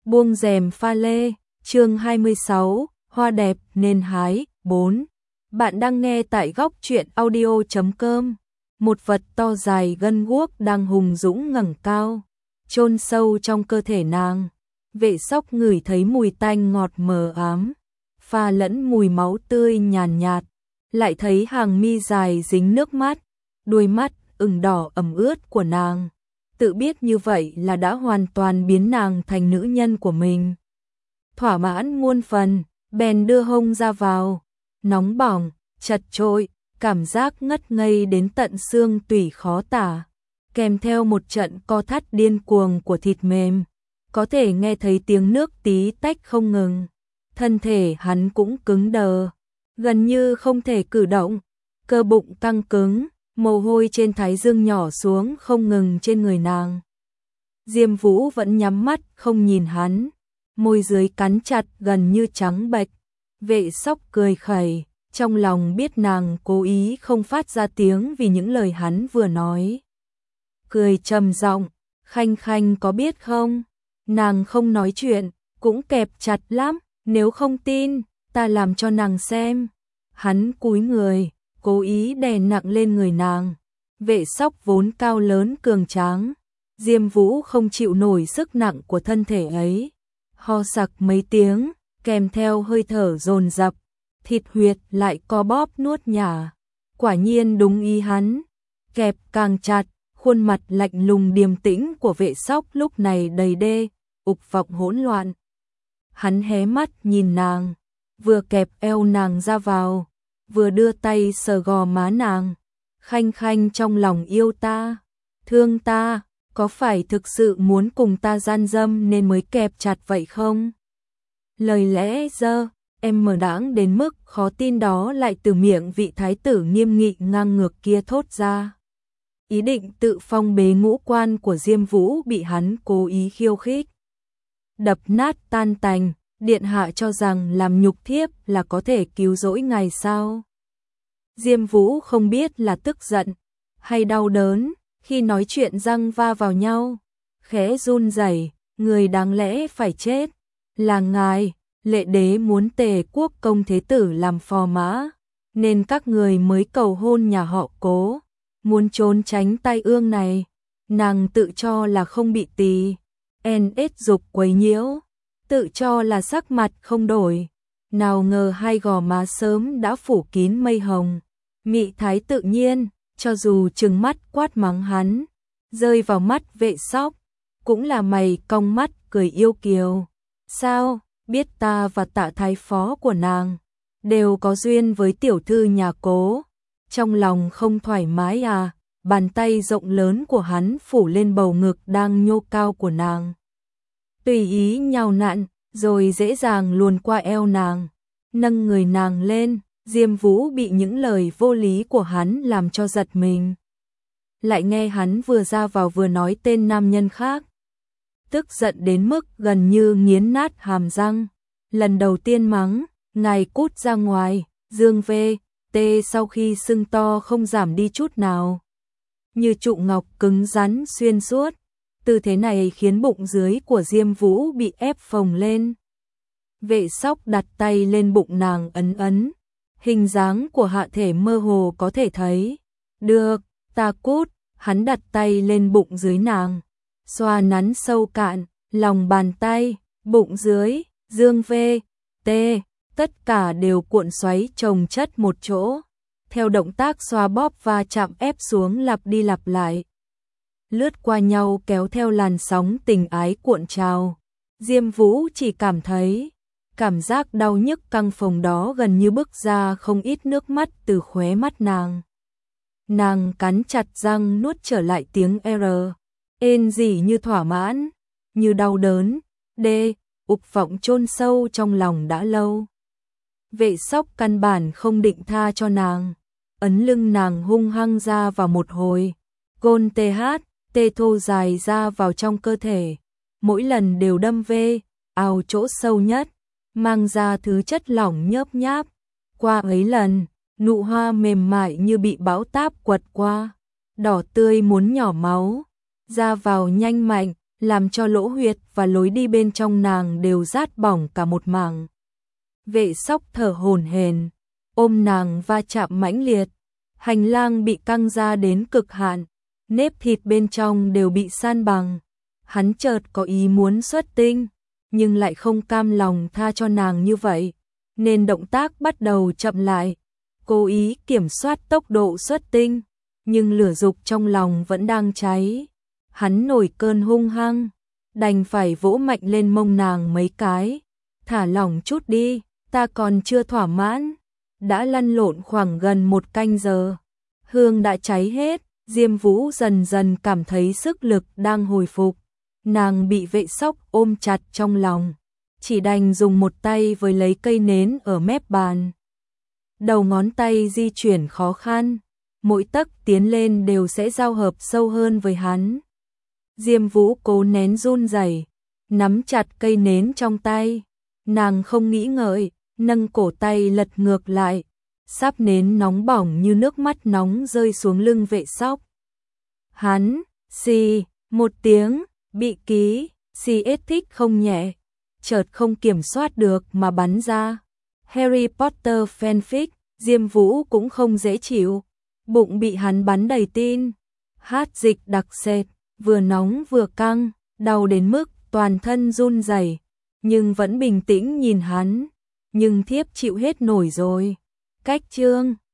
Buông rèm pha lê, chương 26, hoa đẹp nên hái, 4. Bạn đang nghe tại góc truyện audio.com. Một vật to dài gân guốc đang hùng dũng ngẩng cao, chôn sâu trong cơ thể nàng. Vệ Sóc ngửi thấy mùi tanh ngọt mờ ám, pha lẫn mùi máu tươi nhàn nhạt, lại thấy hàng mi dài dính nước mắt, đuôi mắt ửng đỏ ẩm ướt của nàng. Tự biết như vậy là đã hoàn toàn biến nàng thành nữ nhân của mình. Thỏa mãn muôn phần, bèn đưa hông ra vào, nóng bỏng, chật chội, cảm giác ngất ngây đến tận xương tủy khó tả, kèm theo một trận co thắt điên cuồng của thịt mềm, có thể nghe thấy tiếng nước tí tách không ngừng. Thân thể hắn cũng cứng đờ, gần như không thể cử động, cơ bụng căng cứng, mồ hôi trên thái dương nhỏ xuống không ngừng trên người nàng. Diêm Vũ vẫn nhắm mắt không nhìn hắn, môi dưới cắn chặt gần như trắng bệch. Vệ Sóc cười khẩy, trong lòng biết nàng cố ý không phát ra tiếng vì những lời hắn vừa nói. Cười trầm giọng, Khanh Khanh có biết không, nàng không nói chuyện, cũng kẹp chặt lắm, nếu không tin, ta làm cho nàng xem. Hắn cúi người, cố ý đè nặng lên người nàng. Vệ Sóc vốn cao lớn cường tráng, Diêm Vũ không chịu nổi sức nặng của thân thể ấy, ho sặc mấy tiếng, kèm theo hơi thở dồn dập, thịt huyệt lại co bóp nuốt nhả. Quả nhiên đúng ý hắn, kẹp càng chặt, khuôn mặt lạnh lùng điềm tĩnh của Vệ Sóc lúc này đầy đê, ục vọng hỗn loạn. Hắn hé mắt nhìn nàng, vừa kẹp eo nàng ra vào, vừa đưa tay sờ gò má nàng. Khanh Khanh trong lòng yêu ta, thương ta, có phải thực sự muốn cùng ta gian dâm nên mới kẹp chặt vậy không? Lời lẽ dơ, em mờ đãng đến mức khó tin đó lại từ miệng vị thái tử nghiêm nghị ngang ngược kia thốt ra. Ý định tự phong bế ngũ quan của Diêm Vũ bị hắn cố ý khiêu khích, đập nát tan tành. Điện hạ cho rằng làm nhục thiếp là có thể cứu rỗi ngài sao? Diêm Vũ không biết là tức giận hay đau đớn, khi nói chuyện răng va vào nhau, khẽ run rẩy, người đáng lẽ phải chết là ngài, lệ đế muốn Tề quốc công thế tử làm phò mã, nên các người mới cầu hôn nhà họ Cố, muốn trốn tránh tai ương này. Nàng tự cho là không bị tỳ NS dục quấy nhiễu, tự cho là sắc mặt không đổi, nào ngờ hai gò má sớm đã phủ kín mây hồng. Mị thái tự nhiên, cho dù trừng mắt quát mắng hắn, rơi vào mắt Vệ Sóc, cũng là mày cong mắt cười yêu kiều. Sao, biết ta và Tạ thái phó của nàng đều có duyên với tiểu thư nhà Cố, trong lòng không thoải mái à? Bàn tay rộng lớn của hắn phủ lên bầu ngực đang nhô cao của nàng, tùy ý nhào nặn, rồi dễ dàng luồn qua eo nàng, nâng người nàng lên. Diêm Vũ bị những lời vô lý của hắn làm cho giật mình. Lại nghe hắn vừa ra vào vừa nói tên nam nhân khác, tức giận đến mức gần như nghiến nát hàm răng. Lần đầu tiên mắng, ngài cút ra ngoài. Dương V.T sau khi sưng to không giảm đi chút nào, như trụ ngọc cứng rắn xuyên suốt. Tư thế này khiến bụng dưới của Diêm Vũ bị ép phồng lên. Vệ Sóc đặt tay lên bụng nàng ấn ấn, hình dáng của hạ thể mơ hồ có thể thấy. Được, ta cút. Hắn đặt tay lên bụng dưới nàng, xoa nắn sâu cạn, lòng bàn tay, bụng dưới, dương V.T, tất cả đều cuộn xoáy chồng chất một chỗ. Theo động tác xoa bóp và chạm ép xuống lặp đi lặp lại, lướt qua nhau kéo theo làn sóng tình ái cuộn trào. Diêm Vũ chỉ cảm thấy cảm giác đau nhức căng phồng đó gần như bức ra không ít nước mắt từ khóe mắt nàng. Nàng cắn chặt răng nuốt trở lại tiếng R, ên gì như thỏa mãn, như đau đớn, ục vọng chôn sâu trong lòng đã lâu. Vệ Sóc căn bản không định tha cho nàng, ấn lưng nàng hung hăng ra vào một hồi, gôn tê thô dài ra vào trong cơ thể, mỗi lần đều đâm ào chỗ sâu nhất, mang ra thứ chất lỏng nhớp nháp. Qua ấy lần, nụ hoa mềm mại như bị bão táp quật qua, đỏ tươi muốn nhỏ máu, ra vào nhanh mạnh, làm cho lỗ huyệt và lối đi bên trong nàng đều rát bỏng cả một mảng. Vệ Sóc thở hổn hển, ôm nàng va chạm mãnh liệt, hành lang bị căng ra đến cực hạn, nếp thịt bên trong đều bị san bằng. Hắn chợt có ý muốn xuất tinh, nhưng lại không cam lòng tha cho nàng như vậy, nên động tác bắt đầu chậm lại, cố ý kiểm soát tốc độ xuất tinh, nhưng lửa dục trong lòng vẫn đang cháy. Hắn nổi cơn hung hăng, đành phải vỗ mạnh lên mông nàng mấy cái, thả lỏng chút đi, ta còn chưa thỏa mãn. Đã lăn lộn khoảng gần 1 canh giờ, hương đã cháy hết, Diêm Vũ dần dần cảm thấy sức lực đang hồi phục. Nàng bị Vệ Sóc ôm chặt trong lòng, chỉ đành dùng một tay với lấy cây nến ở mép bàn. Đầu ngón tay di chuyển khó khăn, mỗi tấc tiến lên đều sẽ giao hợp sâu hơn với hắn. Diêm Vũ cố nén run rẩy, nắm chặt cây nến trong tay, nàng không nghĩ ngợi, nâng cổ tay lật ngược lại, sáp nến nóng bỏng như nước mắt nóng rơi xuống lưng Vệ Sóc. Hắn, xì, một tiếng, bị ký, xì thích không nhẹ, chợt không kiểm soát được mà bắn ra. Harry Potter fanfic, Diêm Vũ cũng không dễ chịu, bụng bị hắn bắn đầy tin, hát dịch đặc sệt, vừa nóng vừa căng, đau đến mức toàn thân run rẩy, nhưng vẫn bình tĩnh nhìn hắn, nhưng thiếp chịu hết nổi rồi. Cách chương